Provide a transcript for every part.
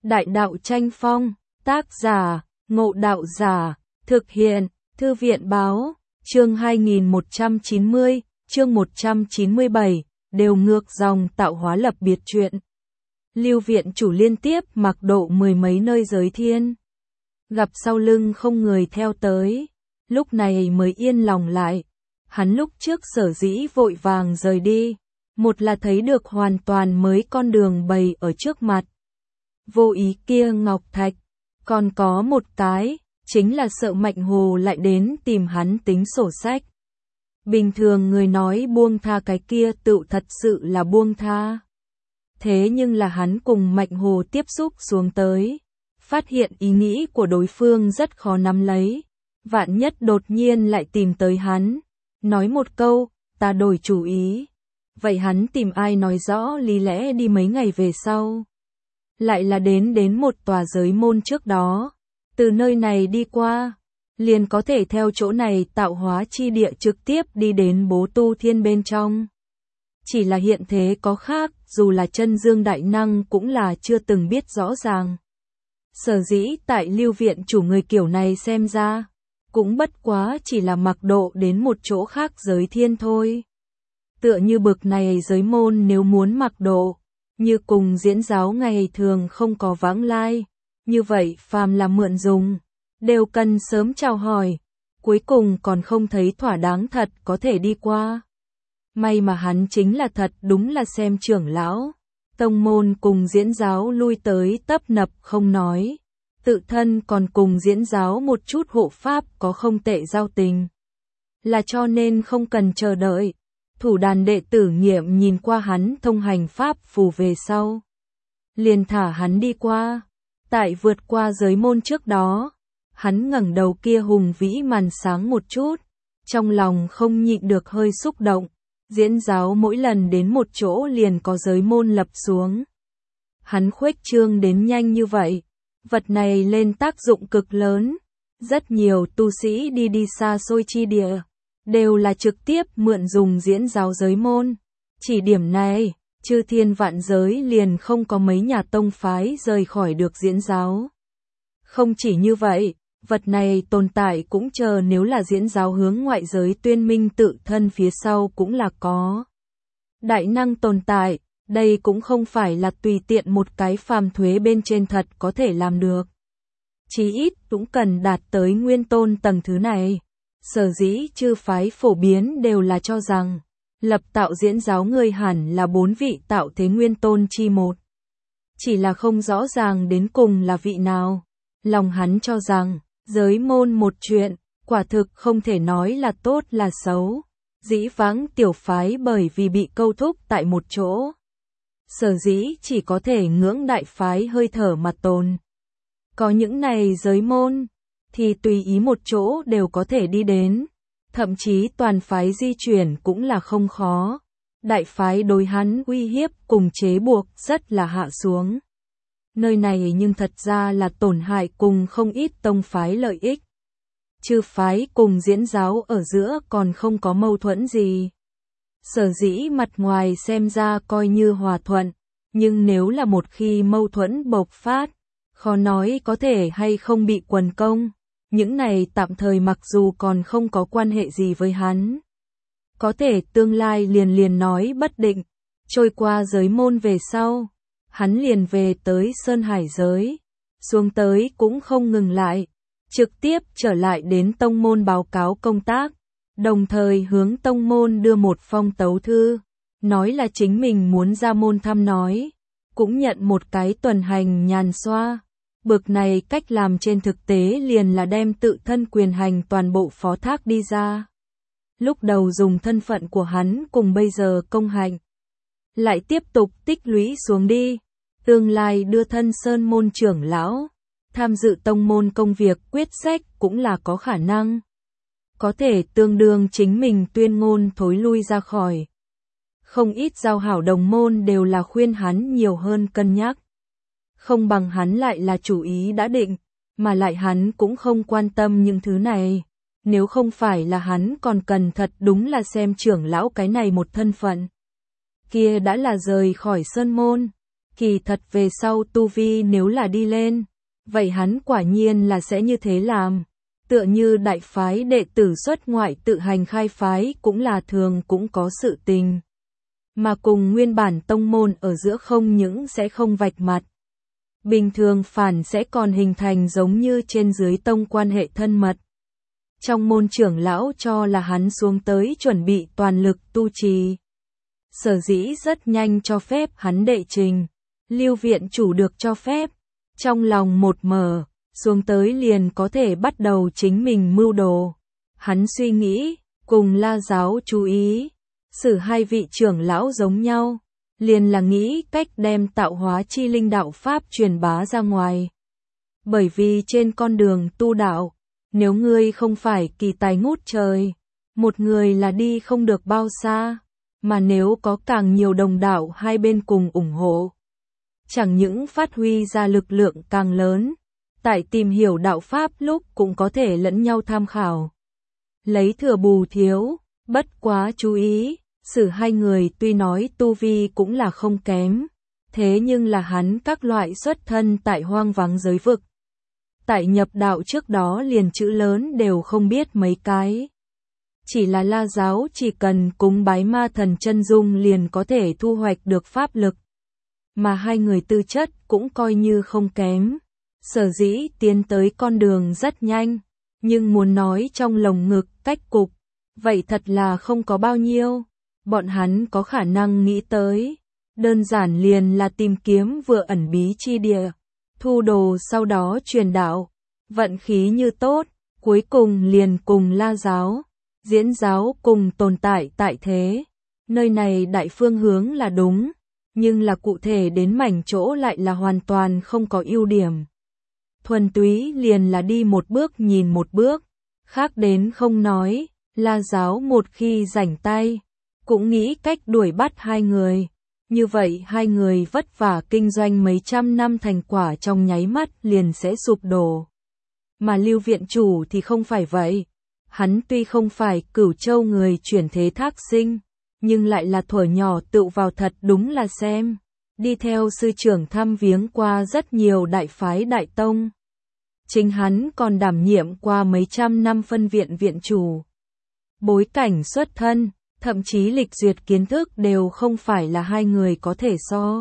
Đại đạo tranh phong, tác giả, Ngộ Đạo Giả, thực hiện, Thư viện báo, chương 2190, chương 197, đều ngược dòng tạo hóa lập biệt truyện. Lưu viện chủ liên tiếp mặc độ mười mấy nơi giới thiên. Gặp sau lưng không người theo tới, lúc này mới yên lòng lại. Hắn lúc trước sở dĩ vội vàng rời đi, một là thấy được hoàn toàn mới con đường bày ở trước mặt. Vô ý kia ngọc thạch, còn có một cái, chính là sợ Mạnh Hồ lại đến tìm hắn tính sổ sách. Bình thường người nói buông tha cái kia tự thật sự là buông tha. Thế nhưng là hắn cùng Mạnh Hồ tiếp xúc xuống tới, phát hiện ý nghĩ của đối phương rất khó nắm lấy. Vạn nhất đột nhiên lại tìm tới hắn, nói một câu, ta đổi chủ ý. Vậy hắn tìm ai nói rõ lý lẽ đi mấy ngày về sau. Lại là đến một tòa giới môn trước đó, từ nơi này đi qua, liền có thể theo chỗ này tạo hóa chi địa trực tiếp đi đến Bố Tu Thiên bên trong. Chỉ là hiện thế có khác, dù là chân dương đại năng cũng là chưa từng biết rõ ràng. Sở dĩ tại lưu viện chủ người kiểu này xem ra, cũng bất quá chỉ là mặc độ đến một chỗ khác giới thiên thôi. Tựa như bực này giới môn nếu muốn mặc độ, như cùng diễn giáo ngày thường không có vãng lai, như vậy phàm là mượn dùng, đều cần sớm chào hỏi, cuối cùng còn không thấy thỏa đáng thật có thể đi qua. May mà hắn chính là thật đúng là xem trưởng lão, tông môn cùng diễn giáo lui tới tấp nập không nói, tự thân còn cùng diễn giáo một chút hộ pháp có không tệ giao tình. Là cho nên không cần chờ đợi. Thủ đàn đệ tử nghiệm nhìn qua hắn thông hành pháp phù về sau, liền thả hắn đi qua. Tại vượt qua giới môn trước đó, hắn ngẩng đầu kia hùng vĩ màn sáng một chút, trong lòng không nhịn được hơi xúc động. Diễn giáo mỗi lần đến một chỗ liền có giới môn lập xuống. Hắn khuếch trương đến nhanh như vậy, vật này lên tác dụng cực lớn. Rất nhiều tu sĩ đi xa xôi chi địa, đều là trực tiếp mượn dùng diễn giáo giới môn. Chỉ điểm này, chư thiên vạn giới liền không có mấy nhà tông phái rời khỏi được diễn giáo. Không chỉ như vậy, vật này tồn tại cũng chờ nếu là diễn giáo hướng ngoại giới tuyên minh tự thân phía sau cũng là có đại năng tồn tại, đây cũng không phải là tùy tiện một cái phàm thuế bên trên thật có thể làm được. Chí ít cũng cần đạt tới nguyên tôn tầng thứ này. Sở dĩ chư phái phổ biến đều là cho rằng, lập tạo diễn giáo người hẳn là 4 vị tạo thế nguyên tôn chi một. Chỉ là không rõ ràng đến cùng là vị nào. Lòng hắn cho rằng, giới môn một chuyện, quả thực không thể nói là tốt là xấu. Dĩ vãng tiểu phái bởi vì bị câu thúc tại một chỗ. Sở dĩ chỉ có thể ngưỡng đại phái hơi thở mà tồn. Có những này giới môn, thì tùy ý một chỗ đều có thể đi đến, thậm chí toàn phái di chuyển cũng là không khó. Đại phái đối hắn uy hiếp cùng chế buộc rất là hạ xuống. Nơi này nhưng thật ra là tổn hại cùng không ít tông phái lợi ích. Chư phái cùng diễn giáo ở giữa còn không có mâu thuẫn gì. Sở dĩ mặt ngoài xem ra coi như hòa thuận, nhưng nếu là một khi mâu thuẫn bộc phát, khó nói có thể hay không bị quần công. Những này tạm thời mặc dù còn không có quan hệ gì với hắn. Có thể tương lai liền nói bất định. Trôi qua giới môn về sau, hắn liền về tới Sơn Hải giới. Xuống tới cũng không ngừng lại. Trực tiếp trở lại đến tông môn báo cáo công tác. Đồng thời hướng tông môn đưa một phong tấu thư. Nói là chính mình muốn ra môn thăm nói. Cũng nhận một cái tuần hành nhàn xoa. Bực này cách làm trên thực tế liền là đem tự thân quyền hành toàn bộ phó thác đi ra. Lúc đầu dùng thân phận của hắn cùng bây giờ công hạnh. Lại tiếp tục tích lũy xuống đi. Tương lai đưa thân sơn môn trưởng lão. Tham dự tông môn công việc quyết sách cũng là có khả năng. Có thể tương đương chính mình tuyên ngôn thối lui ra khỏi. Không ít giao hảo đồng môn đều là khuyên hắn nhiều hơn cân nhắc. Không bằng hắn lại là chủ ý đã định, mà lại hắn cũng không quan tâm những thứ này. Nếu không phải là hắn còn cần thật đúng là xem trưởng lão cái này một thân phận. Kia đã là rời khỏi sơn môn. Kỳ thật về sau tu vi nếu là đi lên, vậy hắn quả nhiên là sẽ như thế làm. Tựa như đại phái đệ tử xuất ngoại tự hành khai phái cũng là thường cũng có sự tình. Mà cùng nguyên bản tông môn ở giữa không những sẽ không vạch mặt. Bình thường phản sẽ còn hình thành giống như trên dưới tông quan hệ thân mật. Trong môn trưởng lão cho là hắn xuống tới chuẩn bị toàn lực tu trì. Sở dĩ rất nhanh cho phép hắn đệ trình. Lưu viện chủ được cho phép. Trong lòng một mở, xuống tới liền có thể bắt đầu chính mình mưu đồ. Hắn suy nghĩ, cùng La giáo chú ý. Xử hai vị trưởng lão giống nhau. Liền là nghĩ cách đem tạo hóa chi linh đạo Pháp truyền bá ra ngoài. Bởi vì trên con đường tu đạo, nếu ngươi không phải kỳ tài ngút trời, một người là đi không được bao xa, mà nếu có càng nhiều đồng đạo hai bên cùng ủng hộ, chẳng những phát huy ra lực lượng càng lớn, tại tìm hiểu đạo Pháp lúc cũng có thể lẫn nhau tham khảo. Lấy thừa bù thiếu, bất quá chú ý. Xử hai người tuy nói tu vi cũng là không kém, thế nhưng là hắn các loại xuất thân tại hoang vắng giới vực. Tại nhập đạo trước đó liền chữ lớn đều không biết mấy cái. Chỉ là La giáo chỉ cần cúng bái ma thần chân dung liền có thể thu hoạch được pháp lực. Mà hai người tư chất cũng coi như không kém. Sở dĩ tiến tới con đường rất nhanh, nhưng muốn nói trong lồng ngực cách cục, vậy thật là không có bao nhiêu. Bọn hắn có khả năng nghĩ tới, đơn giản liền là tìm kiếm vừa ẩn bí chi địa, thu đồ sau đó truyền đạo, vận khí như tốt, cuối cùng liền cùng La giáo, Diễn giáo cùng tồn tại tại thế. Nơi này đại phương hướng là đúng, nhưng là cụ thể đến mảnh chỗ lại là hoàn toàn không có ưu điểm. Thuần túy liền là đi một bước nhìn một bước, khác đến không nói, La giáo một khi rảnh tay. Cũng nghĩ cách đuổi bắt hai người. Như vậy hai người vất vả kinh doanh mấy trăm năm thành quả trong nháy mắt liền sẽ sụp đổ. Mà Lưu viện chủ thì không phải vậy. Hắn tuy không phải Cửu Châu người chuyển thế thác sinh, nhưng lại là thuở nhỏ tự vào thật đúng là xem. Đi theo sư trưởng thăm viếng qua rất nhiều đại phái đại tông. Chính hắn còn đảm nhiệm qua mấy trăm năm phân viện viện chủ. Bối cảnh xuất thân, thậm chí lịch duyệt kiến thức đều không phải là hai người có thể so.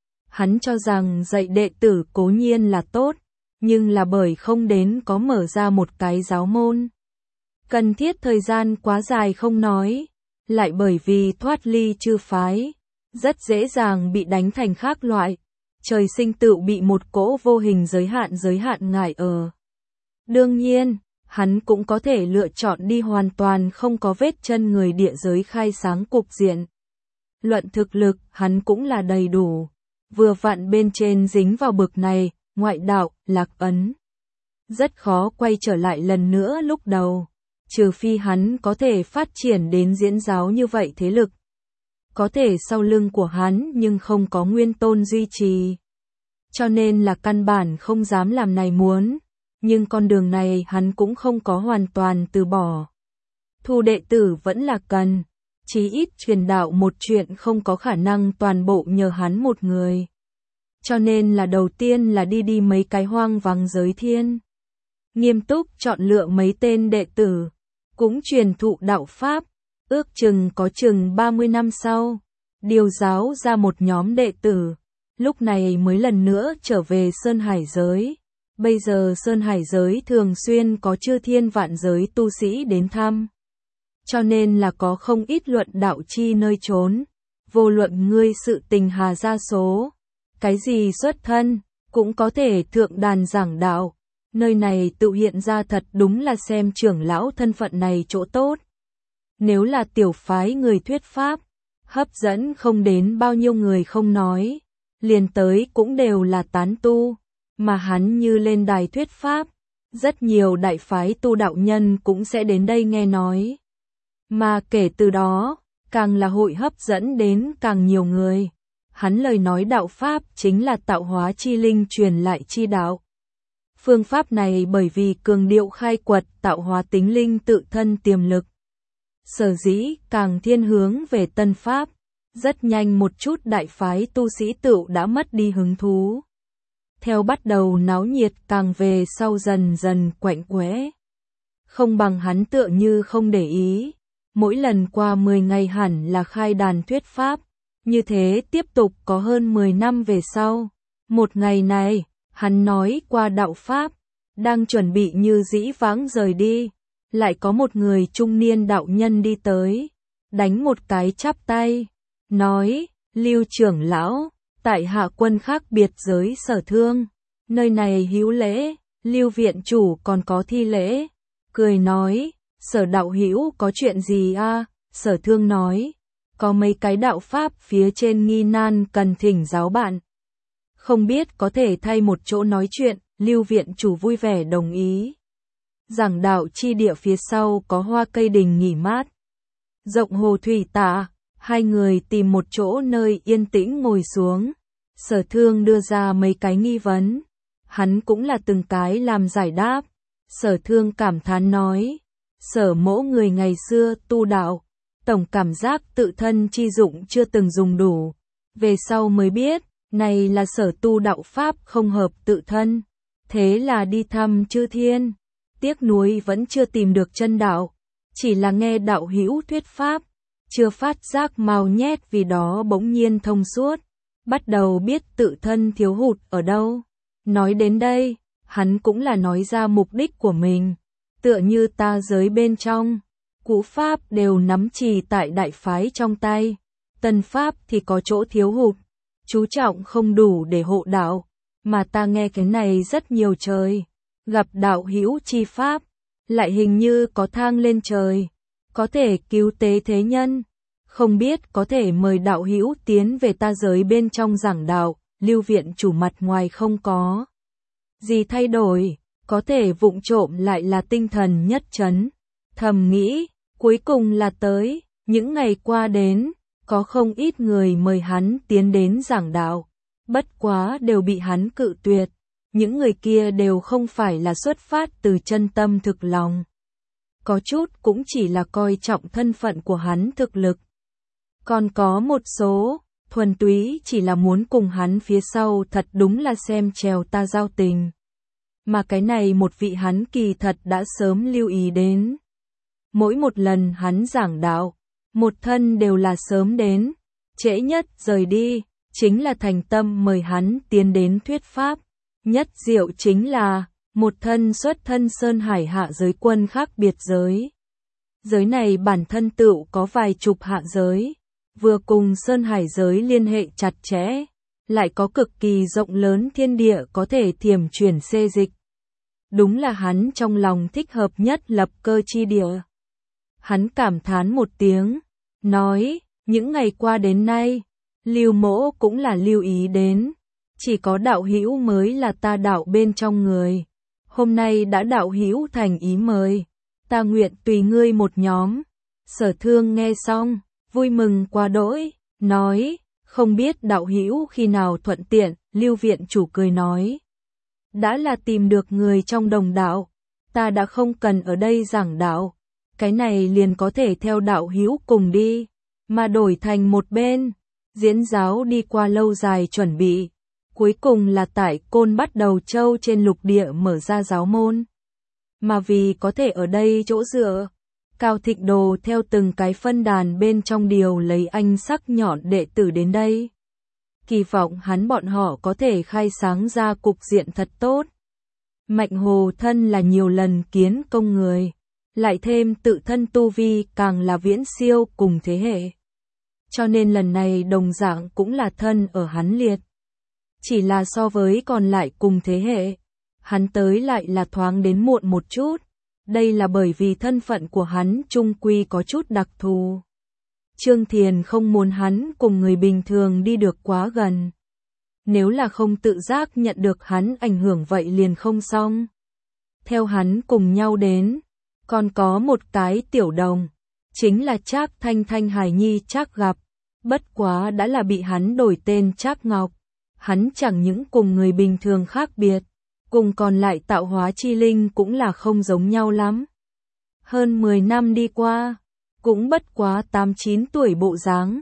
Hắn cho rằng dạy đệ tử cố nhiên là tốt, nhưng là bởi không đến có mở ra một cái giáo môn. Cần thiết thời gian quá dài không nói, lại bởi vì thoát ly chư phái, rất dễ dàng bị đánh thành khác loại, trời sinh tự bị một cỗ vô hình giới hạn ngại ở. Đương nhiên, hắn cũng có thể lựa chọn đi hoàn toàn không có vết chân người địa giới khai sáng cục diện. Luận thực lực, hắn cũng là đầy đủ. Vừa vặn bên trên dính vào bực này, ngoại đạo, lạc ấn. Rất khó quay trở lại lần nữa lúc đầu. Trừ phi hắn có thể phát triển đến diễn giáo như vậy thế lực. Có thể sau lưng của hắn nhưng không có nguyên tôn duy trì. Cho nên là căn bản không dám làm này muốn. Nhưng con đường này hắn cũng không có hoàn toàn từ bỏ. Thu đệ tử vẫn là cần, chí ít truyền đạo một chuyện không có khả năng toàn bộ nhờ hắn một người. Cho nên là đầu tiên là đi mấy cái hoang vắng giới thiên. Nghiêm túc chọn lựa mấy tên đệ tử, cũng truyền thụ đạo Pháp, ước chừng có chừng 30 năm sau. Điều giáo ra một nhóm đệ tử, lúc này mới lần nữa trở về Sơn Hải giới. Bây giờ Sơn Hải giới thường xuyên có chư thiên vạn giới tu sĩ đến thăm. Cho nên là có không ít luận đạo chi nơi trốn. Vô luận ngươi sự tình hà gia số. Cái gì xuất thân, cũng có thể thượng đàn giảng đạo. Nơi này tự hiện ra thật đúng là xem trưởng lão thân phận này chỗ tốt. Nếu là tiểu phái người thuyết pháp, hấp dẫn không đến bao nhiêu người không nói. Liền tới cũng đều là tán tu. Mà hắn như lên đài thuyết pháp, rất nhiều đại phái tu đạo nhân cũng sẽ đến đây nghe nói. Mà kể từ đó, càng là hội hấp dẫn đến càng nhiều người. Hắn lời nói đạo Pháp chính là tạo hóa chi linh truyền lại chi đạo. Phương pháp này bởi vì cường điệu khai quật tạo hóa tính linh tự thân tiềm lực. Sở dĩ càng thiên hướng về tân Pháp, Rất nhanh một chút đại phái tu sĩ tựu đã mất đi hứng thú. Theo bắt đầu náo nhiệt càng về sau dần dần quạnh quẽ. Không bằng hắn tựa như không để ý. Mỗi lần qua 10 ngày hẳn là khai đàn thuyết pháp. Như thế tiếp tục có hơn 10 năm về sau. Một ngày này, hắn nói qua đạo pháp. Đang chuẩn bị như dĩ vãng rời đi. Lại có một người trung niên đạo nhân đi tới. Đánh một cái chắp tay. Nói, Lưu trưởng lão, tại hạ quân khác biệt giới Sở Thương. Nơi này hữu lễ, Lưu viện chủ còn có thi lễ. Cười nói, Sở đạo hữu có chuyện gì a? Sở Thương nói, có mấy cái đạo pháp phía trên nghi nan cần thỉnh giáo bạn. Không biết có thể thay một chỗ nói chuyện. Lưu viện chủ vui vẻ đồng ý. Giảng đạo chi địa phía sau có hoa cây đình nghỉ mát. Rộng hồ thủy tạ, hai người tìm một chỗ nơi yên tĩnh ngồi xuống. Sở Thương đưa ra mấy cái nghi vấn. Hắn cũng là từng cái làm giải đáp. Sở Thương cảm thán nói. Sở mỗ người ngày xưa tu đạo. Tổng cảm giác tự thân chi dụng chưa từng dùng đủ. Về sau mới biết, này là sở tu đạo pháp không hợp tự thân. Thế là đi thăm chư thiên. Tiếc nuối vẫn chưa tìm được chân đạo. Chỉ là nghe đạo hữu thuyết pháp. Chưa phát giác mau nhét vì đó bỗng nhiên thông suốt. Bắt đầu biết tự thân thiếu hụt ở đâu. Nói đến đây, hắn cũng là nói ra mục đích của mình. Tựa như ta giới bên trong. Cũ pháp đều nắm trì tại đại phái trong tay. Tân pháp thì có chỗ thiếu hụt. Chú trọng không đủ để hộ đạo. Mà ta nghe cái này rất nhiều trời. Gặp đạo hữu chi pháp. Lại hình như có thang lên trời. Có thể cứu tế thế nhân. Không biết có thể mời đạo hữu tiến về ta giới bên trong giảng đạo. Lưu viện chủ mặt ngoài không có gì thay đổi. Có thể vụng trộm lại là tinh thần nhất trấn. Thầm nghĩ, cuối cùng là tới. Những ngày qua đến, có không ít người mời hắn tiến đến giảng đạo. Bất quá đều bị hắn cự tuyệt. Những người kia đều không phải là xuất phát từ chân tâm thực lòng. Có chút cũng chỉ là coi trọng thân phận của hắn thực lực. Còn có một số, thuần túy chỉ là muốn cùng hắn phía sau thật đúng là xem trèo ta giao tình. Mà cái này một vị hắn kỳ thật đã sớm lưu ý đến. Mỗi một lần hắn giảng đạo, một thân đều là sớm đến, trễ nhất rời đi, chính là thành tâm mời hắn tiến đến thuyết pháp. Nhất diệu chính là, một thân xuất thân Sơn Hải hạ giới quân khác biệt giới. Giới này bản thân tựu có vài chục hạ giới, vừa cùng Sơn Hải giới liên hệ chặt chẽ, lại có cực kỳ rộng lớn thiên địa có thể thiểm chuyển xê dịch. Đúng là hắn trong lòng thích hợp nhất lập cơ chi địa. Hắn cảm thán một tiếng, nói, những ngày qua đến nay, Lưu mỗ cũng là lưu ý đến. Chỉ có đạo hữu mới là ta đạo bên trong người. Hôm nay đã đạo hữu thành ý mời. Ta nguyện tùy ngươi một nhóm. Sở Thương nghe xong, vui mừng quá đỗi, nói, không biết đạo hữu khi nào thuận tiện. Lưu viện chủ cười nói, đã là tìm được người trong đồng đạo, ta đã không cần ở đây giảng đạo. Cái này liền có thể theo đạo hữu cùng đi, mà đổi thành một bên. Diễn giáo đi qua lâu dài chuẩn bị. Cuối cùng là tại Côn Bắt Đầu Châu trên lục địa mở ra giáo môn. Mà vì có thể ở đây chỗ dựa, Cao Thịnh Đồ theo từng cái phân đàn bên trong điều lấy anh sắc nhọn đệ tử đến đây. Kỳ vọng hắn bọn họ có thể khai sáng ra cục diện thật tốt. Mạnh Hồ thân là nhiều lần kiến công người, lại thêm tự thân tu vi càng là viễn siêu cùng thế hệ. Cho nên lần này đồng dạng cũng là thân ở hắn liệt. Chỉ là so với còn lại cùng thế hệ, hắn tới lại là thoáng đến muộn một chút. Đây là bởi vì thân phận của hắn chung quy có chút đặc thù. Trương Thiền không muốn hắn cùng người bình thường đi được quá gần. Nếu là không tự giác nhận được hắn ảnh hưởng vậy liền không xong. Theo hắn cùng nhau đến, còn có một cái tiểu đồng, chính là Trác Thanh Thanh hài nhi Trác Gặp. Bất quá đã là bị hắn đổi tên Trác Ngọc. Hắn chẳng những cùng người bình thường khác biệt, cùng còn lại tạo hóa chi linh cũng là không giống nhau lắm. Hơn 10 năm đi qua, cũng bất quá 8-9 tuổi bộ dáng,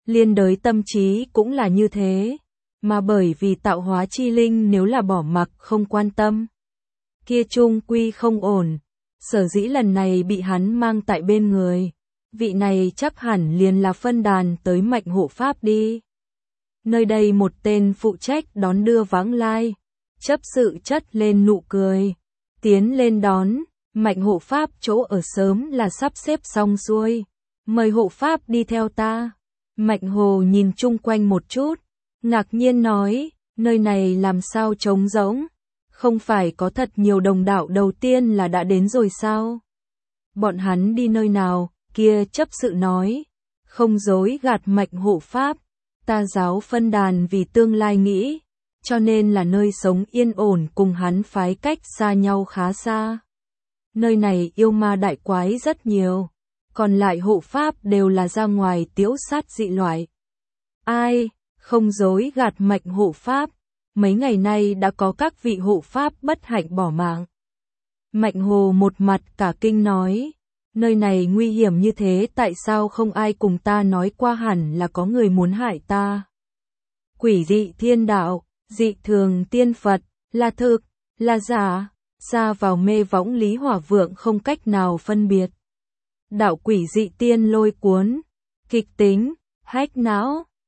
Liên đới tâm trí cũng là như thế, mà bởi vì tạo hóa chi linh nếu là bỏ mặc không quan tâm, kia chung quy không ổn, sở dĩ lần này bị hắn mang tại bên người, vị này chắc hẳn liền là phân đàn tới Mạnh hộ pháp đi. Nơi đây một tên phụ trách đón đưa vãng lai, chấp sự chất lên nụ cười, tiến lên đón, Mạnh hộ pháp chỗ ở sớm là sắp xếp xong xuôi, mời hộ pháp đi theo ta. Mạnh Hồ nhìn chung quanh một chút, ngạc nhiên nói, nơi này làm sao trống rỗng, không phải có thật nhiều đồng đạo đầu tiên là đã đến rồi sao? Bọn hắn đi nơi nào? Kia chấp sự nói, không dối gạt Mạnh hộ pháp, ta giáo phân đàn vì tương lai nghĩ, cho nên là nơi sống yên ổn cùng hắn phái cách xa nhau khá xa. Nơi này yêu ma đại quái rất nhiều, còn lại hộ pháp đều là ra ngoài tiễu sát dị loại. Ai, không dối gạt Mạnh hộ pháp, mấy ngày nay đã có các vị hộ pháp bất hạnh bỏ mạng. Mạnh Hồ một mặt cả kinh nói, nơi này nguy hiểm như thế tại sao không ai cùng ta nói qua, hẳn là có người muốn hại ta. Quỷ dị thiên đạo, dị thường tiên Phật, là thực, là giả, xa vào mê võng Lý Hỏa Vượng không cách nào phân biệt. Đạo quỷ dị tiên lôi cuốn, kịch tính, hách não,